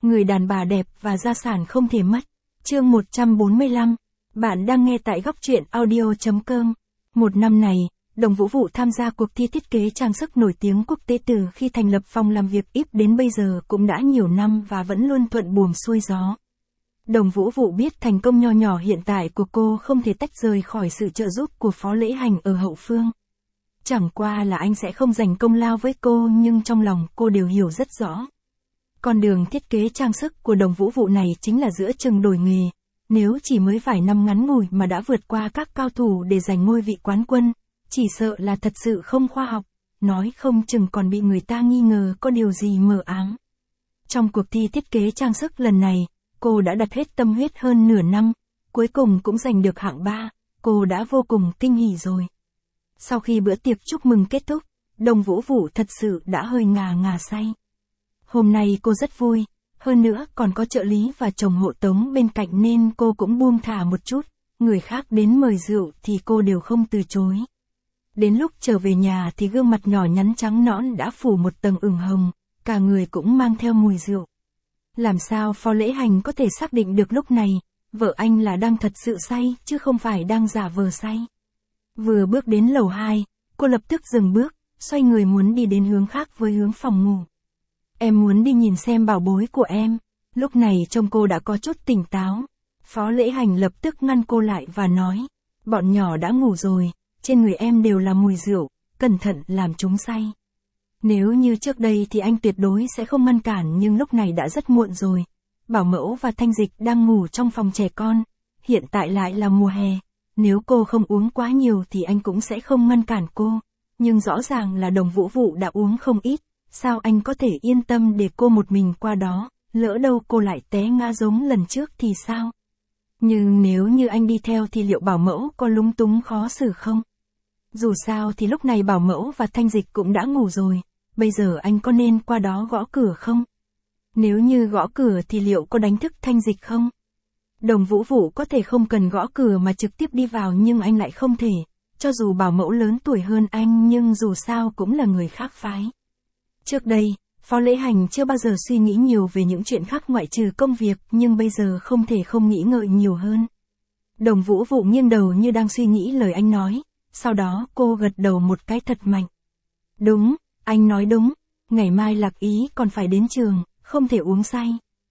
người đàn bà đẹp và gia sản không thể mất. Chương 145. Bạn đang nghe tại góc truyện audio.com. Một năm này, Đồng Vũ Vũ tham gia cuộc thi thiết kế trang sức nổi tiếng quốc tế từ khi thành lập phòng làm việc IP đến bây giờ cũng đã nhiều năm và vẫn luôn thuận buồm xuôi gió. Đồng Vũ Vũ biết thành công nho nhỏ hiện tại của cô không thể tách rời khỏi sự trợ giúp của Phó Lễ Hành ở hậu phương. Chẳng qua là anh sẽ không dành công lao với cô, nhưng trong lòng cô đều hiểu rất rõ. Con đường thiết kế trang sức của Đồng Vũ Vũ này chính là giữa chừng đổi nghề. Nếu chỉ mới vài năm ngắn ngủi mà đã vượt qua các cao thủ để giành ngôi vị quán quân, chỉ sợ là thật sự không khoa học, nói không chừng còn bị người ta nghi ngờ có điều gì mờ ám. Trong cuộc thi thiết kế trang sức lần này, cô đã đặt hết tâm huyết hơn nửa năm, cuối cùng cũng giành được hạng 3, cô đã vô cùng kinh hỉ rồi. Sau khi bữa tiệc chúc mừng kết thúc, Đồng Vũ Vũ thật sự đã hơi ngà say. Hôm nay cô rất vui, hơn nữa còn có trợ lý và chồng hộ tống bên cạnh nên cô cũng buông thả một chút, người khác đến mời rượu thì cô đều không từ chối. Đến lúc trở về nhà thì gương mặt nhỏ nhắn trắng nõn đã phủ một tầng ửng hồng, cả người cũng mang theo mùi rượu. Làm sao Phó Lễ Hành có thể xác định được lúc này, vợ anh là đang thật sự say chứ không phải đang giả vờ say. Vừa bước đến lầu 2, cô lập tức dừng bước, xoay người muốn đi đến hướng khác với hướng phòng ngủ. Em muốn đi nhìn xem bảo bối của em. Lúc này trông cô đã có chút tỉnh táo. Phó Lễ Hành lập tức ngăn cô lại và nói, bọn nhỏ đã ngủ rồi, trên người em đều là mùi rượu, cẩn thận làm chúng say. Nếu như trước đây thì anh tuyệt đối sẽ không ngăn cản, nhưng lúc này đã rất muộn rồi. Bảo mẫu và Thanh Dịch đang ngủ trong phòng trẻ con, hiện tại lại là mùa hè. Nếu cô không uống quá nhiều thì anh cũng sẽ không ngăn cản cô. Nhưng rõ ràng là Đồng Vũ Vũ đã uống không ít, sao anh có thể yên tâm để cô một mình qua đó, lỡ đâu cô lại té ngã giống lần trước thì sao? Nhưng nếu như anh đi theo thì liệu bảo mẫu có lúng túng khó xử không? Dù sao thì lúc này bảo mẫu và Thanh Dịch cũng đã ngủ rồi, bây giờ anh có nên qua đó gõ cửa không? Nếu như gõ cửa thì liệu có đánh thức Thanh Dịch không? Đồng Vũ Vũ có thể không cần gõ cửa mà trực tiếp đi vào, nhưng anh lại không thể. Cho dù bảo mẫu lớn tuổi hơn anh nhưng dù sao cũng là người khác phái. Trước đây, Phó Lễ Hành chưa bao giờ suy nghĩ nhiều về những chuyện khác ngoại trừ công việc, nhưng bây giờ không thể không nghĩ ngợi nhiều hơn. Đồng Vũ Vũ nghiêng đầu như đang suy nghĩ lời anh nói, sau đó cô gật đầu một cái thật mạnh. Đúng, anh nói đúng, ngày mai Lạc Ý còn phải đến trường, không thể uống say.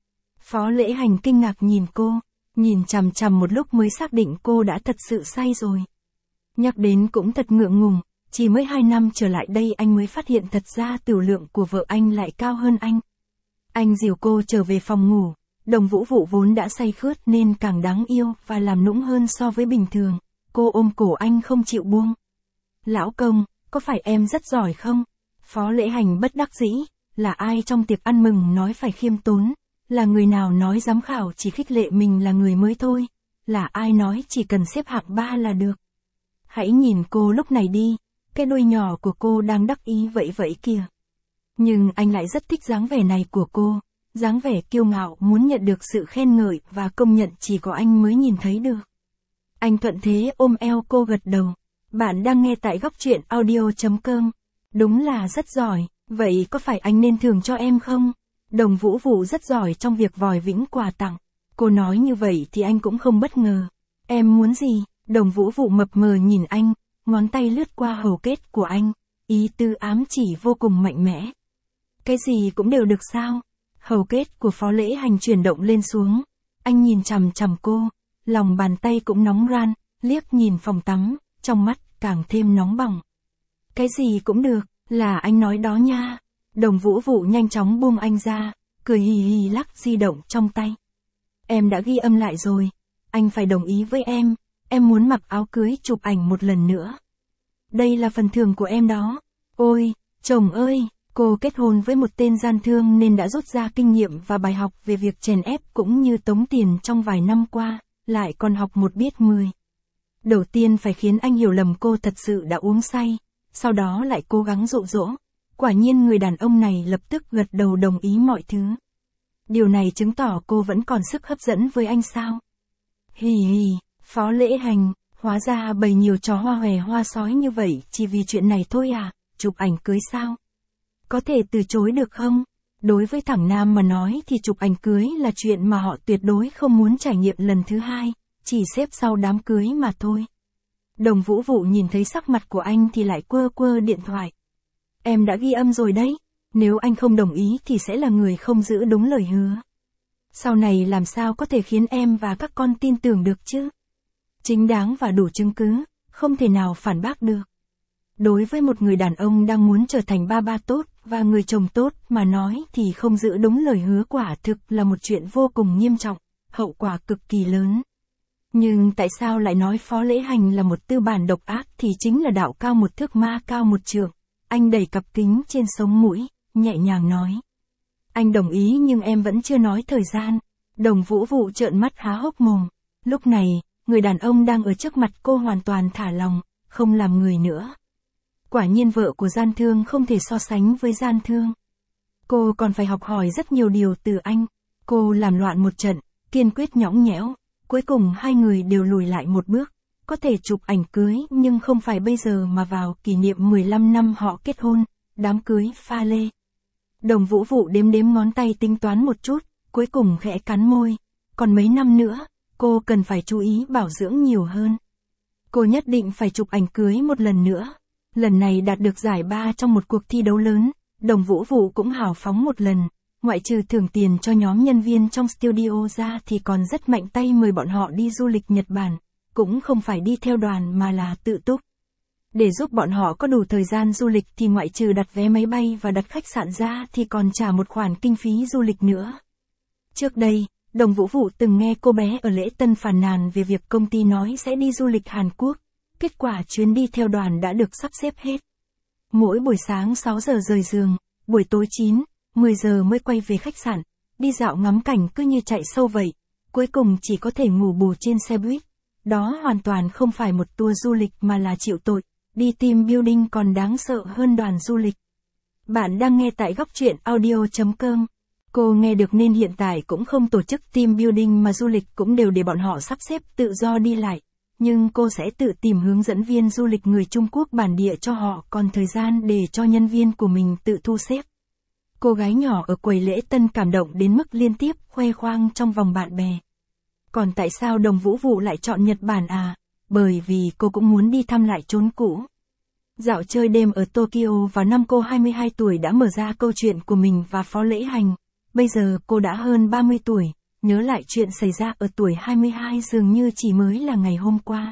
Phó Lễ Hành kinh ngạc nhìn cô, nhìn chằm chằm một lúc mới xác định cô đã thật sự say rồi. Nhắc đến cũng thật ngượng ngùng, chỉ mới 2 năm trở lại đây anh mới phát hiện thật ra tiểu lượng của vợ anh lại cao hơn anh. Anh dìu cô trở về phòng ngủ, Đồng Vũ Vũ vốn đã say khướt nên càng đáng yêu và làm nũng hơn so với bình thường, cô ôm cổ anh không chịu buông. Lão công, có phải em rất giỏi không? Phó Lễ Hành bất đắc dĩ, là ai trong tiệc ăn mừng nói phải khiêm tốn, là người nào nói giám khảo chỉ khích lệ mình là người mới thôi, là ai nói chỉ cần xếp hạng 3 là được. Hãy nhìn cô lúc này đi, cái đuôi nhỏ của cô đang đắc ý vậy vậy kìa. Nhưng anh lại rất thích dáng vẻ này của cô, dáng vẻ kiêu ngạo muốn nhận được sự khen ngợi và công nhận chỉ có anh mới nhìn thấy được. Anh thuận thế ôm eo cô gật đầu. Bạn đang nghe tại góc truyện audio.com. Đúng là rất giỏi, vậy có phải anh nên thưởng cho em không? Đồng Vũ Vũ rất giỏi trong việc vòi vĩnh quà tặng. Cô nói như vậy thì anh cũng không bất ngờ. Em muốn gì? Đồng Vũ Vũ mập mờ nhìn anh, ngón tay lướt qua hầu kết của anh, ý tứ ám chỉ vô cùng mạnh mẽ. Cái gì cũng đều được sao? Hầu kết của Phó Lễ Hành chuyển động lên xuống, anh nhìn chằm chằm cô, lòng bàn tay cũng nóng ran, liếc nhìn phòng tắm, trong mắt càng thêm nóng bỏng. Cái gì cũng được, là anh nói đó nha. Đồng Vũ Vũ nhanh chóng buông anh ra, cười hì hì lắc di động trong tay. Em đã ghi âm lại rồi, anh phải đồng ý với em muốn mặc áo cưới chụp ảnh một lần nữa. Đây là phần thưởng của em đó. Ôi, chồng ơi, cô kết hôn với một tên gian thương nên đã rút ra kinh nghiệm và bài học về việc chèn ép cũng như tống tiền trong vài năm qua, lại còn học một biết 10. Đầu tiên phải khiến anh hiểu lầm cô thật sự đã uống say, sau đó lại cố gắng dụ dỗ. Quả nhiên người đàn ông này lập tức gật đầu đồng ý mọi thứ. Điều này chứng tỏ cô vẫn còn sức hấp dẫn với anh sao? Hì hì, Phó Lễ Hành, hóa ra bày nhiều trò hoa hòe hoa sói như vậy chỉ vì chuyện này thôi à, chụp ảnh cưới sao? Có thể từ chối được không? Đối với thằng nam mà nói thì chụp ảnh cưới là chuyện mà họ tuyệt đối không muốn trải nghiệm lần thứ hai, chỉ xếp sau đám cưới mà thôi. Đồng Vũ Vụ nhìn thấy sắc mặt của anh thì lại quơ quơ điện thoại. Em đã ghi âm rồi đấy, nếu anh không đồng ý thì sẽ là người không giữ đúng lời hứa. Sau này làm sao có thể khiến em và các con tin tưởng được chứ? Chính đáng và đủ chứng cứ, không thể nào phản bác được. Đối với một người đàn ông đang muốn trở thành ba tốt và người chồng tốt mà nói thì không giữ đúng lời hứa quả thực là một chuyện vô cùng nghiêm trọng, hậu quả cực kỳ lớn. Nhưng tại sao lại nói Phó Lễ Hành là một tư bản độc ác thì chính là đạo cao một thước ma cao một trượng. Anh đẩy cặp kính trên sống mũi, nhẹ nhàng nói. Anh đồng ý nhưng em vẫn chưa nói thời gian. Đồng Vũ Vụ trợn mắt há hốc mồm. Lúc này, người đàn ông đang ở trước mặt cô hoàn toàn thả lòng, không làm người nữa. Quả nhiên vợ của gian thương không thể so sánh với gian thương. Cô còn phải học hỏi rất nhiều điều từ anh. Cô làm loạn một trận, kiên quyết nhõng nhẽo. Cuối cùng hai người đều lùi lại một bước. Có thể chụp ảnh cưới nhưng không phải bây giờ mà vào kỷ niệm 15 năm họ kết hôn, đám cưới pha lê. Đồng Vũ Vụ đếm đếm ngón tay tính toán một chút, cuối cùng khẽ cắn môi. Còn mấy năm nữa, cô cần phải chú ý bảo dưỡng nhiều hơn. Cô nhất định phải chụp ảnh cưới một lần nữa. Lần này đạt được giải 3 trong một cuộc thi đấu lớn, Đồng Vũ Vụ cũng hào phóng một lần. Ngoại trừ thưởng tiền cho nhóm nhân viên trong studio ra thì còn rất mạnh tay mời bọn họ đi du lịch Nhật Bản. Cũng không phải đi theo đoàn mà là tự túc. Để giúp bọn họ có đủ thời gian du lịch thì ngoại trừ đặt vé máy bay và đặt khách sạn ra thì còn trả một khoản kinh phí du lịch nữa. Trước đây, Đồng Vũ Vụ từng nghe cô bé ở lễ tân phàn nàn về việc công ty nói sẽ đi du lịch Hàn Quốc. Kết quả chuyến đi theo đoàn đã được sắp xếp hết. Mỗi buổi sáng 6 giờ rời giường, buổi tối 9, 10 giờ mới quay về khách sạn, đi dạo ngắm cảnh cứ như chạy sâu vậy. Cuối cùng chỉ có thể ngủ bù trên xe buýt. Đó hoàn toàn không phải một tour du lịch mà là chịu tội, đi team building còn đáng sợ hơn đoàn du lịch. Bạn đang nghe tại góc truyện audio.com. Cô nghe được nên hiện tại cũng không tổ chức team building mà du lịch cũng đều để bọn họ sắp xếp tự do đi lại. Nhưng cô sẽ tự tìm hướng dẫn viên du lịch người Trung Quốc bản địa cho họ còn thời gian để cho nhân viên của mình tự thu xếp. Cô gái nhỏ ở quầy lễ tân cảm động đến mức liên tiếp khoe khoang trong vòng bạn bè. Còn tại sao Đồng Vũ Vụ lại chọn Nhật Bản à? Bởi vì cô cũng muốn đi thăm lại chốn cũ. Dạo chơi đêm ở Tokyo vào năm cô 22 tuổi đã mở ra câu chuyện của mình và Phó Lễ Hành. Bây giờ cô đã hơn 30 tuổi, nhớ lại chuyện xảy ra ở tuổi 22 dường như chỉ mới là ngày hôm qua.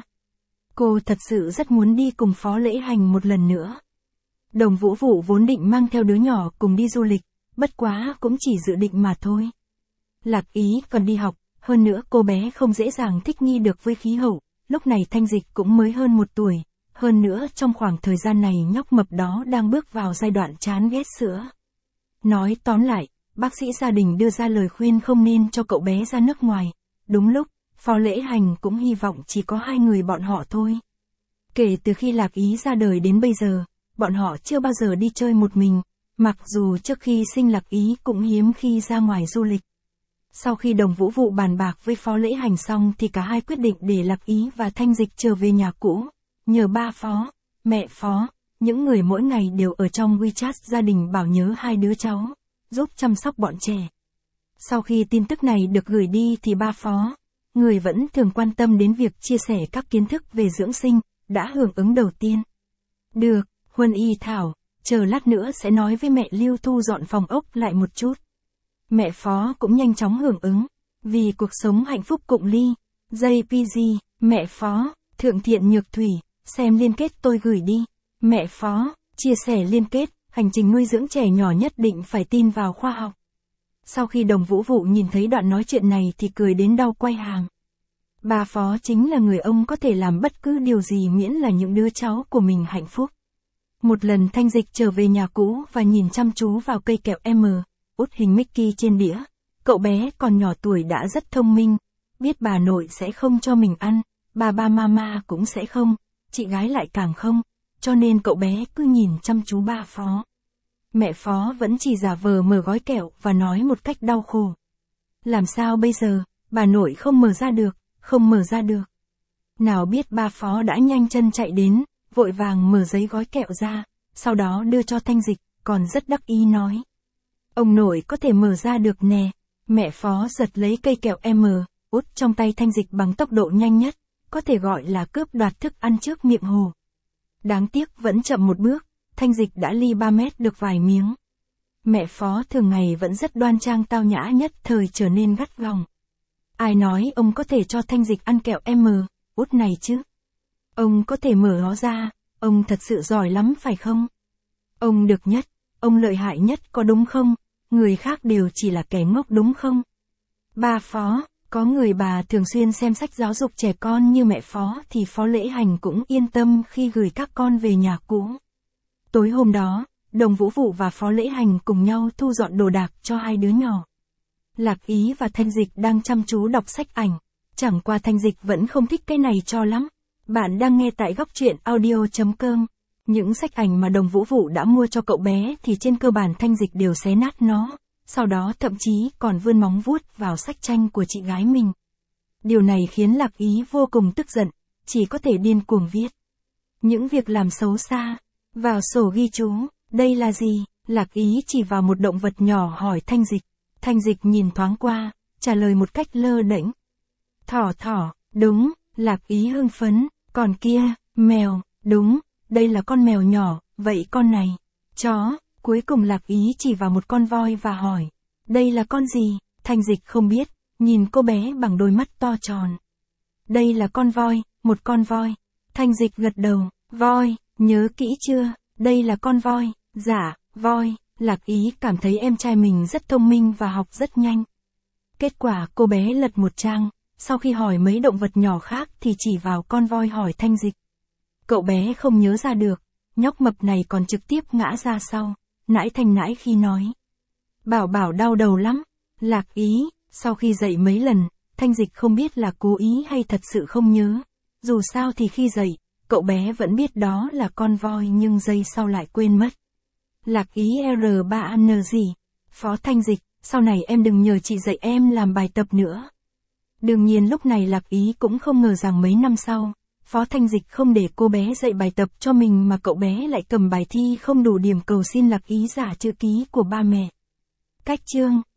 Cô thật sự rất muốn đi cùng Phó Lễ Hành một lần nữa. Đồng Vũ Vụ vốn định mang theo đứa nhỏ cùng đi du lịch, bất quá cũng chỉ dự định mà thôi. Lạc Ý còn đi học, hơn nữa cô bé không dễ dàng thích nghi được với khí hậu, lúc này Thanh Dịch cũng mới hơn 1 tuổi, hơn nữa trong khoảng thời gian này nhóc mập đó đang bước vào giai đoạn chán ghét sữa. Nói tóm lại, bác sĩ gia đình đưa ra lời khuyên không nên cho cậu bé ra nước ngoài. Đúng lúc, Phó Lễ Hành cũng hy vọng chỉ có 2 người bọn họ thôi. Kể từ khi Lạc Ý ra đời đến bây giờ, bọn họ chưa bao giờ đi chơi một mình, mặc dù trước khi sinh Lạc Ý cũng hiếm khi ra ngoài du lịch. Sau khi Đồng Vũ Vụ bàn bạc với Phó Lễ Hành xong thì cả hai quyết định để Lạc Ý và Thanh Dịch trở về nhà cũ, nhờ ba Phó, mẹ Phó, những người mỗi ngày đều ở trong WeChat gia đình bảo nhớ 2 đứa cháu, giúp chăm sóc bọn trẻ. Sau khi tin tức này được gửi đi thì ba Phó, người vẫn thường quan tâm đến việc chia sẻ các kiến thức về dưỡng sinh, đã hưởng ứng đầu tiên. Được, Huân Y Thảo, chờ lát nữa sẽ nói với mẹ Lưu thu dọn phòng ốc lại một chút. Mẹ Phó cũng nhanh chóng hưởng ứng, vì cuộc sống hạnh phúc cụng ly. JPG, mẹ Phó, Thượng Thiện Nhược Thủy, xem liên kết tôi gửi đi. Mẹ Phó, chia sẻ liên kết, hành trình nuôi dưỡng trẻ nhỏ nhất định phải tin vào khoa học. Sau khi Đồng Vũ Vụ nhìn thấy đoạn nói chuyện này thì cười đến đau quay hàm. Bà Phó chính là người ông có thể làm bất cứ điều gì miễn là những đứa cháu của mình hạnh phúc. Một lần Thanh Dịch trở về nhà cũ và nhìn chăm chú vào cây kẹo M, út hình Mickey trên đĩa. Cậu bé còn nhỏ tuổi đã rất thông minh, biết bà nội sẽ không cho mình ăn, ba mama cũng sẽ không, chị gái lại càng không, cho nên cậu bé cứ nhìn chăm chú ba Phó. Mẹ Phó vẫn chỉ giả vờ mở gói kẹo và nói một cách đau khổ. Làm sao bây giờ, bà nội không mở ra được, không mở ra được. Nào biết ba Phó đã nhanh chân chạy đến, vội vàng mở giấy gói kẹo ra, sau đó đưa cho Thanh Dịch, còn rất đắc ý nói. Ông nội có thể mở ra được nè. Mẹ Phó giật lấy cây kẹo út trong tay Thanh Dịch bằng tốc độ nhanh nhất, có thể gọi là cướp đoạt thức ăn trước miệng Hồ. Đáng tiếc vẫn chậm một bước, Thanh Dịch đã ly 3 mét được vài miếng. Mẹ Phó thường ngày vẫn rất đoan trang tao nhã, nhất thời trở nên gắt gỏng. Ai nói ông có thể cho Thanh Dịch ăn kẹo út này chứ? Ông có thể mở nó ra, ông thật sự giỏi lắm phải không? Ông được nhất, ông lợi hại nhất có đúng không? Người khác đều chỉ là kẻ ngốc đúng không? Ba Phó, có người bà thường xuyên xem sách giáo dục trẻ con như mẹ Phó thì Phó Lễ Hành cũng yên tâm khi gửi các con về nhà cũ. Tối hôm đó, Đồng Vũ Vụ và Phó Lễ Hành cùng nhau thu dọn đồ đạc cho hai đứa nhỏ. Lạc Ý và Thanh Dịch đang chăm chú đọc sách ảnh, chẳng qua Thanh Dịch vẫn không thích cái này cho lắm. Bạn đang nghe tại góc truyện audio.com. Những sách ảnh mà Đồng Vũ Vụ đã mua cho cậu bé thì trên cơ bản Thanh Dịch đều xé nát nó, sau đó thậm chí còn vươn móng vuốt vào sách tranh của chị gái mình. Điều này khiến Lạc Ý vô cùng tức giận, chỉ có thể điên cuồng viết những việc làm xấu xa vào sổ ghi chú. Đây là gì? Lạc Ý chỉ vào một động vật nhỏ hỏi Thanh Dịch. Thanh Dịch nhìn thoáng qua, trả lời một cách lơ đễnh. Thỏ, đúng. Lạc Ý hưng phấn. Còn kia, mèo, đúng, đây là con mèo nhỏ, vậy con này, chó. Cuối cùng Lạc Ý chỉ vào một con voi và hỏi, đây là con gì? Thanh Dịch không biết, nhìn cô bé bằng đôi mắt to tròn. Đây là con voi, một con voi. Thanh Dịch gật đầu, voi, nhớ kỹ chưa, đây là con voi. Dạ, voi. Lạc Ý cảm thấy em trai mình rất thông minh và học rất nhanh. Kết quả cô bé lật một trang, sau khi hỏi mấy động vật nhỏ khác thì chỉ vào con voi hỏi Thanh Dịch. Cậu bé không nhớ ra được, nhóc mập này còn trực tiếp ngã ra sau, nãi thanh nãi khi nói. Bảo đau đầu lắm. Lạc Ý, sau khi dậy mấy lần, Thanh Dịch không biết là cố ý hay thật sự không nhớ. Dù sao thì khi dậy, cậu bé vẫn biết đó là con voi nhưng giây sau lại quên mất. Lạc Ý R3N gì? Phó Thanh Dịch, sau này em đừng nhờ chị dạy em làm bài tập nữa. Đương nhiên lúc này Lạc Ý cũng không ngờ rằng mấy năm sau, Phó Thanh Dịch không để cô bé dạy bài tập cho mình mà cậu bé lại cầm bài thi không đủ điểm cầu xin Lạc Ý giả chữ ký của ba mẹ. Cách chương